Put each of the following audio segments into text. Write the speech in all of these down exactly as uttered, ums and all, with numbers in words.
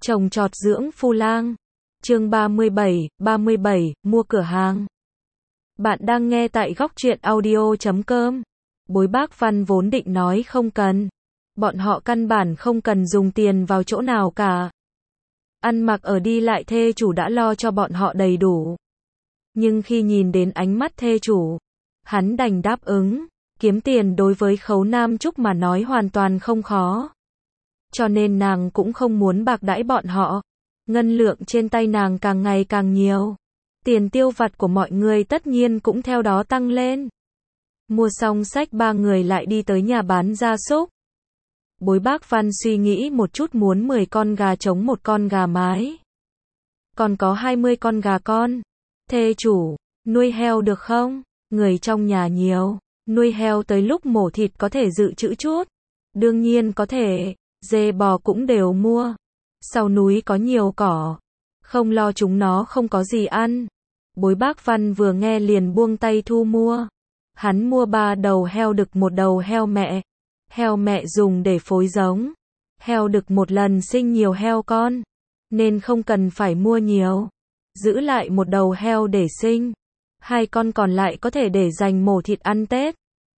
Trồng trọt dưỡng phu lang. Chương ba mươi bảy, ba mươi bảy, mua cửa hàng. Bạn đang nghe tại góc truyện audio chấm com. Bối Bác Văn vốn định nói không cần. Bọn họ căn bản không cần dùng tiền vào chỗ nào cả. Ăn mặc ở đi lại thê chủ đã lo cho bọn họ đầy đủ. Nhưng khi nhìn đến ánh mắt thê chủ, hắn đành đáp ứng. Kiếm tiền đối với Khấu Nam Trúc mà nói hoàn toàn không khó. Cho nên nàng cũng không muốn bạc đãi bọn họ. Ngân lượng trên tay nàng càng ngày càng nhiều. Tiền tiêu vặt của mọi người tất nhiên cũng theo đó tăng lên. Mua xong sách ba người lại đi tới nhà bán gia súc. Bối Bác Văn suy nghĩ một chút muốn mười con gà trống một con gà mái. Còn có hai mươi con gà con. Thê chủ, nuôi heo được không? Người trong nhà nhiều. Nuôi heo tới lúc mổ thịt có thể dự trữ chút. Đương nhiên có thể. Dê bò cũng đều mua. Sau núi có nhiều cỏ. Không lo chúng nó không có gì ăn. Bối Bác Văn vừa nghe liền buông tay thu mua. Hắn mua ba đầu heo đực một đầu heo mẹ. Heo mẹ dùng để phối giống. Heo đực một lần sinh nhiều heo con. Nên không cần phải mua nhiều. Giữ lại một đầu heo để sinh. Hai con còn lại có thể để dành mổ thịt ăn Tết.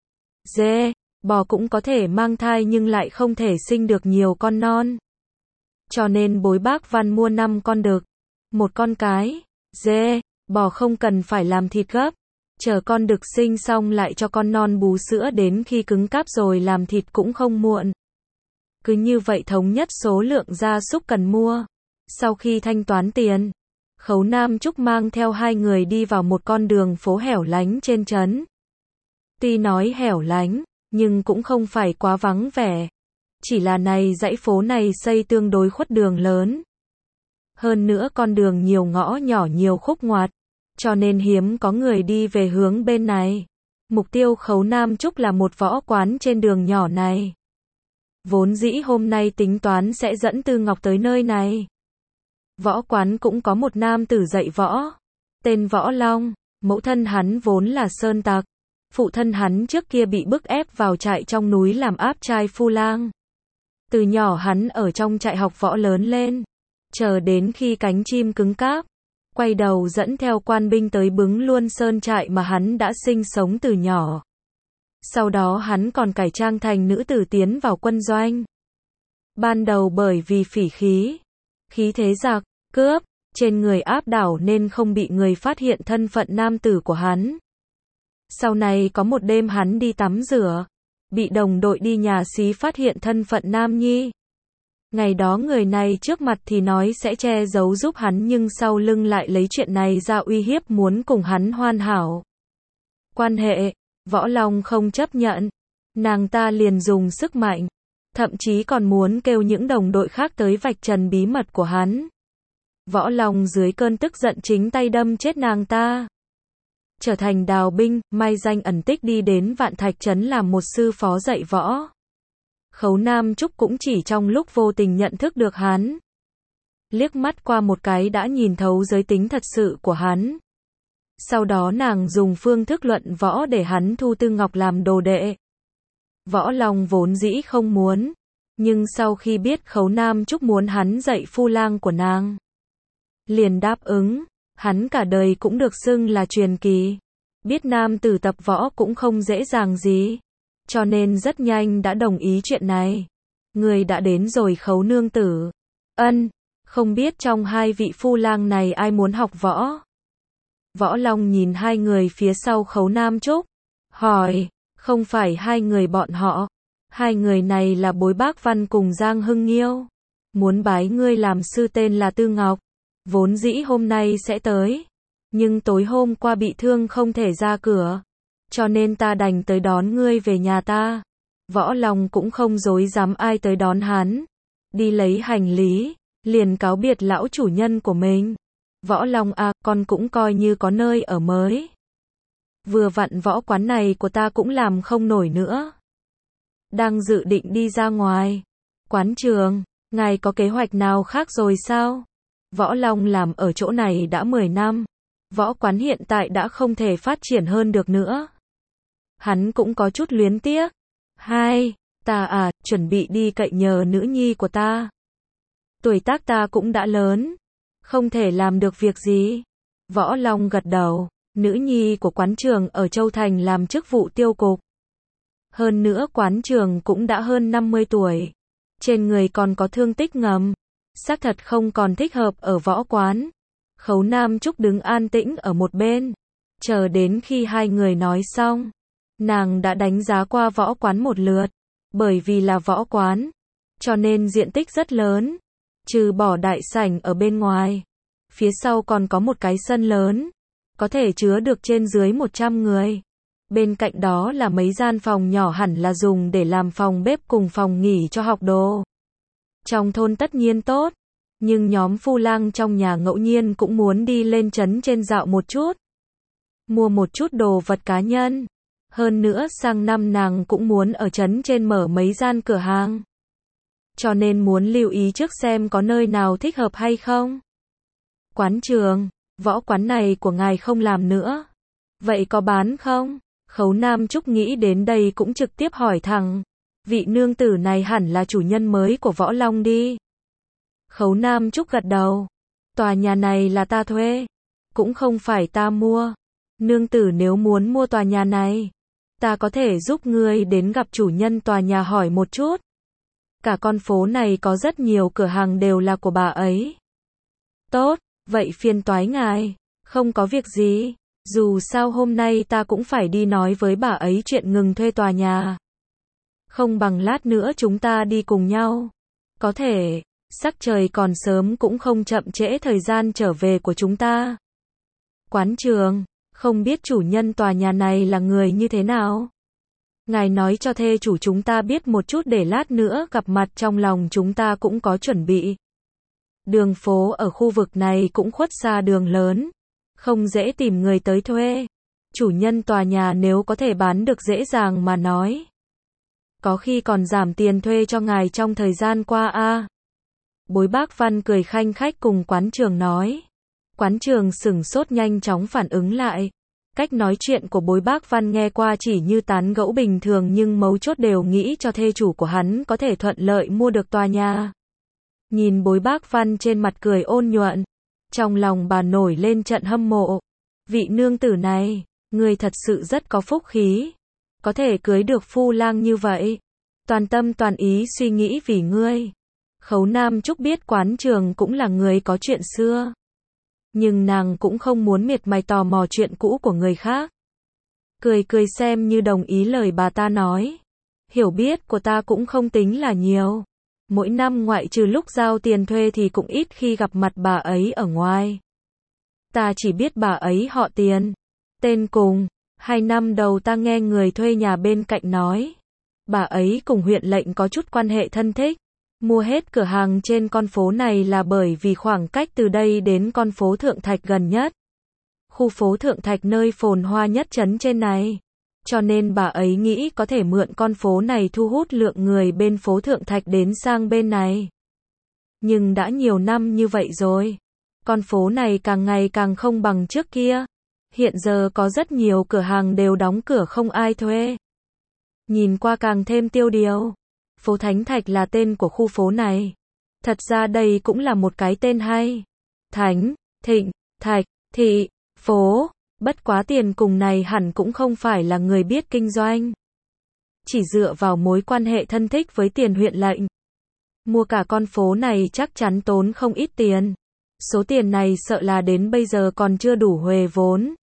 Dê, bò cũng có thể mang thai nhưng lại không thể sinh được nhiều con non. Cho nên Bối Bác Văn mua năm con đực. Một con cái. Dê, bò không cần phải làm thịt gấp. Chờ con đực sinh xong lại cho con non bú sữa đến khi cứng cáp rồi làm thịt cũng không muộn. Cứ như vậy thống nhất số lượng gia súc cần mua. Sau khi thanh toán tiền, Khấu Nam Trúc mang theo hai người đi vào một con đường phố hẻo lánh trên trấn. Tuy nói hẻo lánh, nhưng cũng không phải quá vắng vẻ. Chỉ là này dãy phố này xây tương đối khuất đường lớn. Hơn nữa con đường nhiều ngõ nhỏ nhiều khúc ngoặt. Cho nên hiếm có người đi về hướng bên này. Mục tiêu Khấu Nam Trúc là một võ quán trên đường nhỏ này. Vốn dĩ hôm nay tính toán sẽ dẫn Tư Ngọc tới nơi này. Võ quán cũng có một nam tử dạy võ. Tên Võ Long, mẫu thân hắn vốn là sơn tặc. Phụ thân hắn trước kia bị bức ép vào trại trong núi làm áp trai phu lang. Từ nhỏ hắn ở trong trại học võ lớn lên. Chờ đến khi cánh chim cứng cáp. Quay đầu dẫn theo quan binh tới Bứng Luân Sơn trại mà hắn đã sinh sống từ nhỏ. Sau đó hắn còn cải trang thành nữ tử tiến vào quân doanh. Ban đầu bởi vì phỉ khí, khí thế giặc, cướp, trên người áp đảo nên không bị người phát hiện thân phận nam tử của hắn. Sau này có một đêm hắn đi tắm rửa, bị đồng đội đi nhà xí phát hiện thân phận nam nhi. Ngày đó người này trước mặt thì nói sẽ che giấu giúp hắn nhưng sau lưng lại lấy chuyện này ra uy hiếp muốn cùng hắn hoàn hảo. Quan hệ, Võ Long không chấp nhận. Nàng ta liền dùng sức mạnh. Thậm chí còn muốn kêu những đồng đội khác tới vạch trần bí mật của hắn. Võ Long dưới cơn tức giận chính tay đâm chết nàng ta. Trở thành đào binh, mai danh ẩn tích đi đến Vạn Thạch Trấn làm một sư phó dạy võ. Khấu Nam Trúc cũng chỉ trong lúc vô tình nhận thức được hắn. Liếc mắt qua một cái đã nhìn thấu giới tính thật sự của hắn. Sau đó nàng dùng phương thức luận võ để hắn thu Tư Ngọc làm đồ đệ. Võ Long vốn dĩ không muốn. Nhưng sau khi biết Khấu Nam Trúc muốn hắn dạy phu lang của nàng, liền đáp ứng. Hắn cả đời cũng được xưng là truyền kỳ. Biết nam tử tập võ cũng không dễ dàng gì. Cho nên rất nhanh đã đồng ý chuyện này. Người đã đến rồi Khấu nương tử. Ân, không biết trong hai vị phu lang này ai muốn học võ? Võ Long nhìn hai người phía sau Khấu Nam Trúc. Hỏi, không phải hai người bọn họ. Hai người này là Bối Bác Văn cùng Giang Hưng Nghiêu. Muốn bái ngươi làm sư tên là Tư Ngọc. Vốn dĩ hôm nay sẽ tới. Nhưng tối hôm qua bị thương không thể ra cửa. Cho nên ta đành tới đón ngươi về nhà ta. Võ Long cũng không dối dám ai tới đón hắn. Đi lấy hành lý, liền cáo biệt lão chủ nhân của mình. Võ Long à, con cũng coi như có nơi ở mới. Vừa vặn võ quán này của ta cũng làm không nổi nữa. Đang dự định đi ra ngoài. Quán trường, ngài có kế hoạch nào khác rồi sao? Võ Long làm ở chỗ này đã mười năm. Võ quán hiện tại đã không thể phát triển hơn được nữa. Hắn cũng có chút luyến tiếc. Hai, ta à, chuẩn bị đi cậy nhờ nữ nhi của ta. Tuổi tác ta cũng đã lớn, không thể làm được việc gì. Võ Long gật đầu, nữ nhi của quán trường ở Châu Thành làm chức vụ tiêu cục. Hơn nữa quán trường cũng đã hơn năm mươi tuổi. Trên người còn có thương tích ngầm. Xác thật không còn thích hợp ở võ quán. Khấu Nam Trúc đứng an tĩnh ở một bên. Chờ đến khi hai người nói xong. Nàng đã đánh giá qua võ quán một lượt. Bởi vì là võ quán. Cho nên diện tích rất lớn. Trừ bỏ đại sảnh ở bên ngoài. Phía sau còn có một cái sân lớn. Có thể chứa được trên dưới một trăm người. Bên cạnh đó là mấy gian phòng nhỏ hẳn là dùng để làm phòng bếp cùng phòng nghỉ cho học đồ. Trong thôn tất nhiên tốt. Nhưng nhóm phu lang trong nhà ngẫu nhiên cũng muốn đi lên trấn trên dạo một chút. Mua một chút đồ vật cá nhân. Hơn nữa sang năm nàng cũng muốn ở trấn trên mở mấy gian cửa hàng. Cho nên muốn lưu ý trước xem có nơi nào thích hợp hay không. Quán trường, võ quán này của ngài không làm nữa. Vậy có bán không? Khấu Nam Trúc nghĩ đến đây cũng trực tiếp hỏi thẳng. Vị nương tử này hẳn là chủ nhân mới của Võ Long đi. Khấu Nam Trúc gật đầu. Tòa nhà này là ta thuê. Cũng không phải ta mua. Nương tử nếu muốn mua tòa nhà này, ta có thể giúp ngươi đến gặp chủ nhân tòa nhà hỏi một chút. Cả con phố này có rất nhiều cửa hàng đều là của bà ấy. Tốt, vậy phiền toái ngài. Không có việc gì. Dù sao hôm nay ta cũng phải đi nói với bà ấy chuyện ngừng thuê tòa nhà. Không bằng lát nữa chúng ta đi cùng nhau. Có thể, sắc trời còn sớm cũng không chậm trễ thời gian trở về của chúng ta. Quán trường, không biết chủ nhân tòa nhà này là người như thế nào? Ngài nói cho thê chủ chúng ta biết một chút để lát nữa gặp mặt trong lòng chúng ta cũng có chuẩn bị. Đường phố ở khu vực này cũng khuất xa đường lớn. Không dễ tìm người tới thuê. Chủ nhân tòa nhà nếu có thể bán được dễ dàng mà nói. Có khi còn giảm tiền thuê cho ngài trong thời gian qua a. À. Bối Bác Văn cười khanh khách cùng quán trường nói. Quán trường sửng sốt nhanh chóng phản ứng lại. Cách nói chuyện của Bối Bác Văn nghe qua chỉ như tán gẫu bình thường nhưng mấu chốt đều nghĩ cho thê chủ của hắn có thể thuận lợi mua được tòa nhà. Nhìn Bối Bác Văn trên mặt cười ôn nhuận. Trong lòng bà nổi lên trận hâm mộ. Vị nương tử này, người thật sự rất có phúc khí. Có thể cưới được phu lang như vậy. Toàn tâm toàn ý suy nghĩ vì ngươi. Khấu Nam Trúc biết quán trường cũng là người có chuyện xưa. Nhưng nàng cũng không muốn miệt mài tò mò chuyện cũ của người khác. Cười cười xem như đồng ý lời bà ta nói. Hiểu biết của ta cũng không tính là nhiều. Mỗi năm ngoại trừ lúc giao tiền thuê thì cũng ít khi gặp mặt bà ấy ở ngoài. Ta chỉ biết bà ấy họ Tiền. Tên Cùng. Hai năm đầu ta nghe người thuê nhà bên cạnh nói. Bà ấy cùng huyện lệnh có chút quan hệ thân thích. Mua hết cửa hàng trên con phố này là bởi vì khoảng cách từ đây đến con phố Thượng Thạch gần nhất. Khu phố Thượng Thạch nơi phồn hoa nhất trấn trên này. Cho nên bà ấy nghĩ có thể mượn con phố này thu hút lượng người bên phố Thượng Thạch đến sang bên này. Nhưng đã nhiều năm như vậy rồi. Con phố này càng ngày càng không bằng trước kia. Hiện giờ có rất nhiều cửa hàng đều đóng cửa không ai thuê. Nhìn qua càng thêm tiêu điều. Phố Thánh Thạch là tên của khu phố này. Thật ra đây cũng là một cái tên hay. Thánh, Thịnh, Thạch, Thị, Phố. Bất quá Tiền Cùng này hẳn cũng không phải là người biết kinh doanh. Chỉ dựa vào mối quan hệ thân thích với Tiền huyện lệnh. Mua cả con phố này chắc chắn tốn không ít tiền. Số tiền này sợ là đến bây giờ còn chưa đủ huề vốn.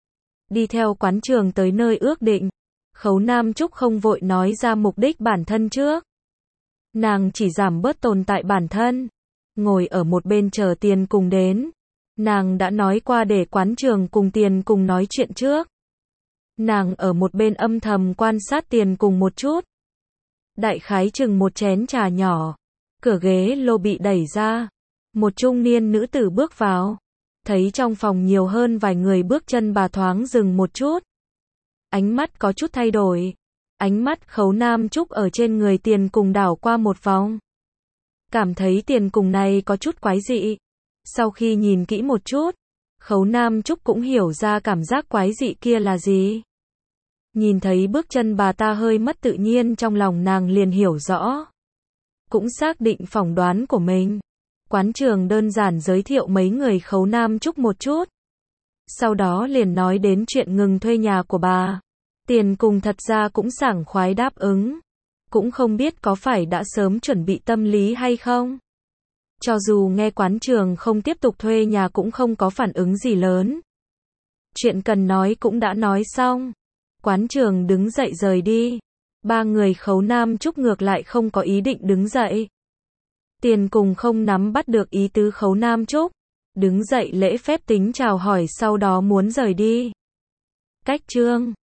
Đi theo quán trường tới nơi ước định. Khấu Nam Trúc không vội nói ra mục đích bản thân trước. Nàng chỉ giảm bớt tồn tại bản thân. Ngồi ở một bên chờ Tiền Cùng đến. Nàng đã nói qua để quán trường cùng Tiền Cùng nói chuyện trước. Nàng ở một bên âm thầm quan sát Tiền Cùng một chút. Đại khái chừng một chén trà nhỏ. Cửa ghế lô bị đẩy ra. Một trung niên nữ tử bước vào. Thấy trong phòng nhiều hơn vài người bước chân bà thoáng dừng một chút. Ánh mắt có chút thay đổi. Ánh mắt Khấu Nam Trúc ở trên người Tiền Cùng đảo qua một vòng. Cảm thấy Tiền Cùng này có chút quái dị. Sau khi nhìn kỹ một chút, Khấu Nam Trúc cũng hiểu ra cảm giác quái dị kia là gì. Nhìn thấy bước chân bà ta hơi mất tự nhiên trong lòng nàng liền hiểu rõ. Cũng xác định phỏng đoán của mình. Quán trường đơn giản giới thiệu mấy người Khấu Nam Trúc một chút. Sau đó liền nói đến chuyện ngừng thuê nhà của bà. Tiền Cùng thật ra cũng sảng khoái đáp ứng. Cũng không biết có phải đã sớm chuẩn bị tâm lý hay không. Cho dù nghe quán trường không tiếp tục thuê nhà cũng không có phản ứng gì lớn. Chuyện cần nói cũng đã nói xong. Quán trường đứng dậy rời đi. Ba người Khấu Nam Trúc ngược lại không có ý định đứng dậy. Tiền Cùng không nắm bắt được ý tứ Khấu Nam Trúc. Đứng dậy lễ phép tính chào hỏi sau đó muốn rời đi. Cách chương